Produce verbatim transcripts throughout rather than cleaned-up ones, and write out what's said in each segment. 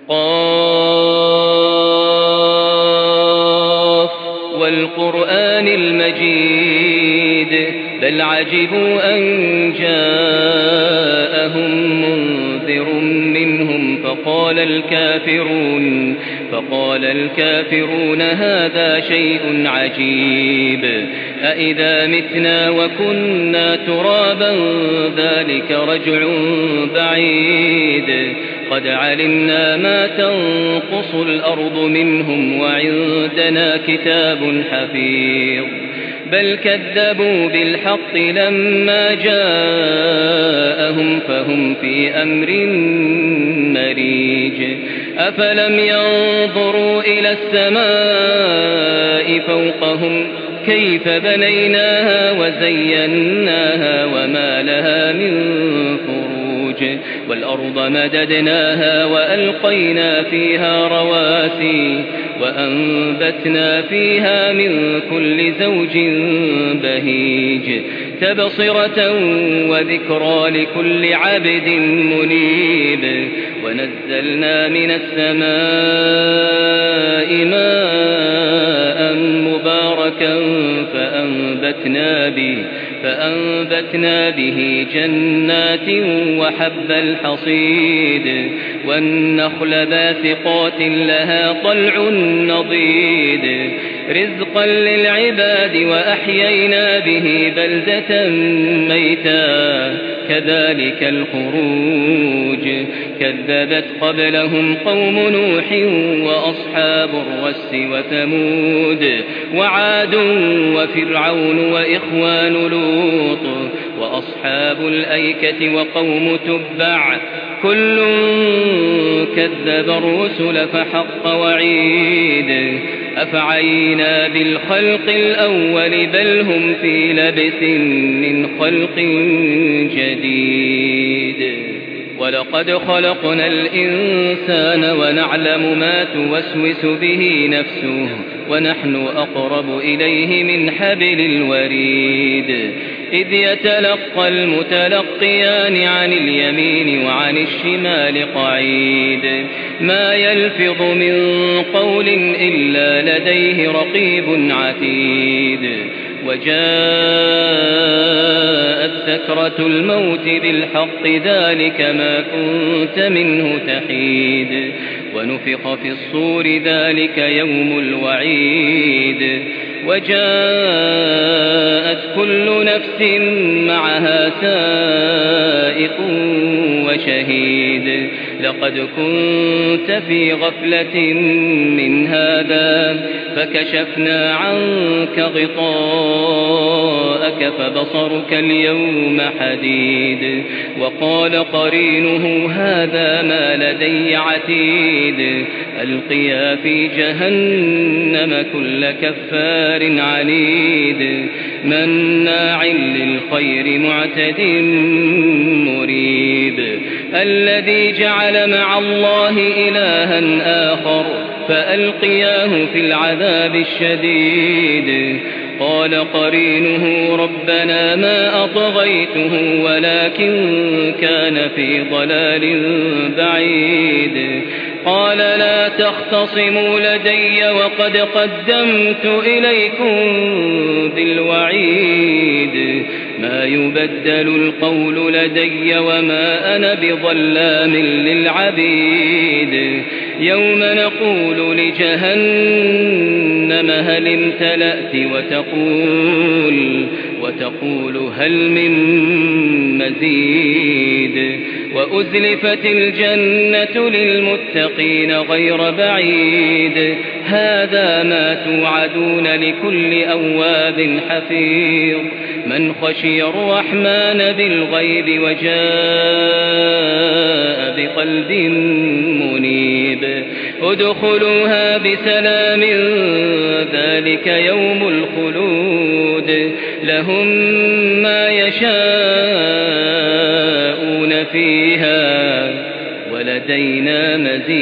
قاف والقرآن المجيد بل عجبوا أن جاءهم منذر منهم فقال الكافرون فقال الكافرون هذا شيء عجيب أإذا متنا وكنا ترابا ذلك رجع بعيد قد علمنا ما تنقص الأرض منهم وعندنا كتاب حفيظ بل كذبوا بالحق لما جاءهم فهم في أمر مريج أفلم ينظروا إلى السماء فوقهم كيف بنيناها وزيناها وما لها من فروج والأرض مددناها وألقينا فيها رواسي وأنبتنا فيها من كل زوج بهيج تبصرة وذكرى لكل عبد منيب ونزلنا من السماء ماء مباركا فأنبتنا به فأنبتنا به جنات وحب الحصيد والنخل باسقات لها طلع نضيد رزقا للعباد وأحيينا به بلدة ميتا كذلك الخروج كذبت قبلهم قوم نوح وأصحاب الرس وثمود وعاد وفرعون وإخوان لوط وأصحاب الأيكة وقوم تبع كل كذب الرسل فحق وعيد أفعينا بالخلق الأول بل هم في لبس من خلق جديد ولقد خلقنا الإنسان ونعلم ما توسوس به نفسه ونحن أقرب إليه من حبل الوريد إذ يتلقى المتلقيان عن اليمين وعن الشمال قعيد ما يلفظ من قول إلا لديه رقيب عتيد وجاءت سكرة الموت بالحق ذلك ما كنت منه تحيد ونفخ في الصور ذلك يوم الوعيد وجاءت كل نفس معها سائق وشهيد لقد كنت في غفلة من هذا فكشفنا عنك غطاءك فبصرك اليوم حديد وقال قرينه هذا ما لدي عتيد ألقيا في جهنم كل كفار عنيد مناع للخير معتد مريب الذي جعل مع الله إلها آخر فألقياه في العذاب الشديد قال قرينه ربنا ما أطغيته ولكن كان في ضلال بعيد قال لا تختصموا لدي وقد قدمت إليكم بالوعيد ما يبدل القول لدي وما أنا بظلام للعبيد يوم نقول لجهنم هل امتلأت وتقول وتقول هل من مزيد وأزلفت الجنة للمتقين غير بعيد هذا ما توعدون لكل أواب حفيظ من خشي الرحمن بالغيب وجاء بقلب منيب ادخلوها بسلام ذلك يوم الخلود لهم ما يشاءون فيها ولدينا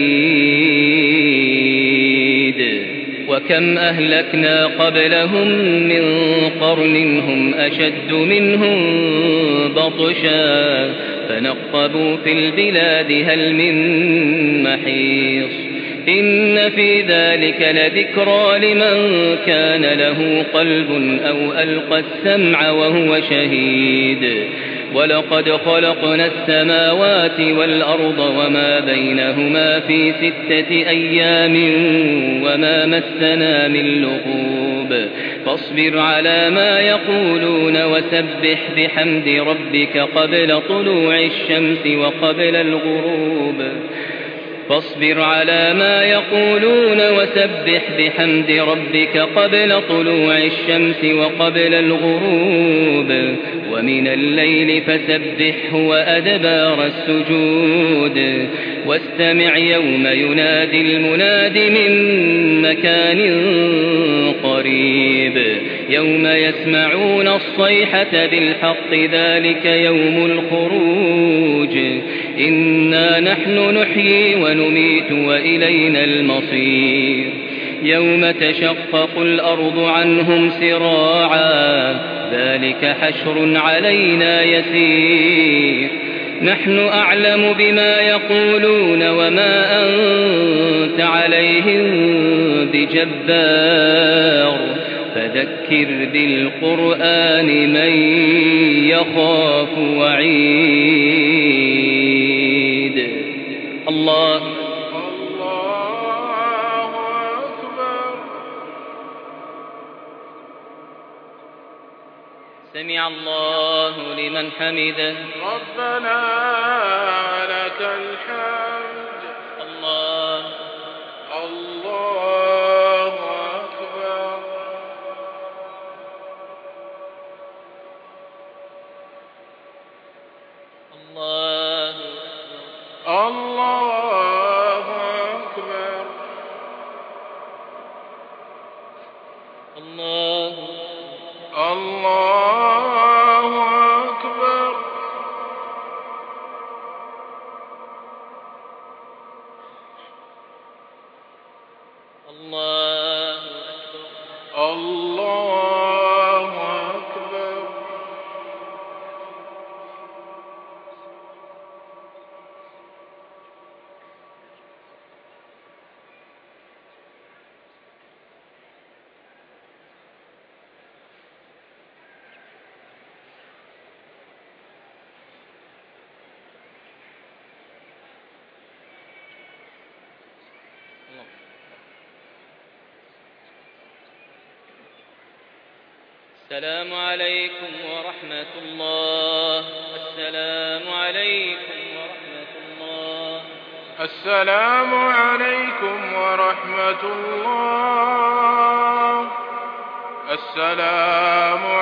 مزيد وكم أهلكنا قبلهم من قرن هم أشد منهم بطشا فنقبوا في البلاد هل من محيص إن في ذلك لذكرى لمن كان له قلب أو ألقى السمع وهو شهيد ولقد خلقنا السماوات والأرض وما بينهما في ستة أيام وما مسنا من لغوب فاصبر على ما يقولون وسبح بحمد ربك قبل طلوع الشمس وقبل الغروب فاصبر على ما يقولون وسبح بحمد ربك قبل طلوع الشمس وقبل الغروب ومن الليل فسبحه وأدبار السجود واستمع يوم ينادي المناد من مكان قريب يوم يسمعون الصيحة بالحق ذلك يوم الخروج إنا نحن نحيي ونميت وإلينا المصير يوم تشقق الأرض عنهم سراعا ذلك حشر علينا يسير نحن أعلم بما يقولون وما أنت عليهم بجبار فذكر بالقرآن من يخاف وعيد الله الله أكبر سمع الله لمن حمده ربنا لك الحمد الله الله أكبر الله الله أكبر الله الله أكبر الله أكبر الله أكبر السلام عليكم ورحمة الله السلام عليكم ورحمة الله السلام عليكم ورحمة الله السلام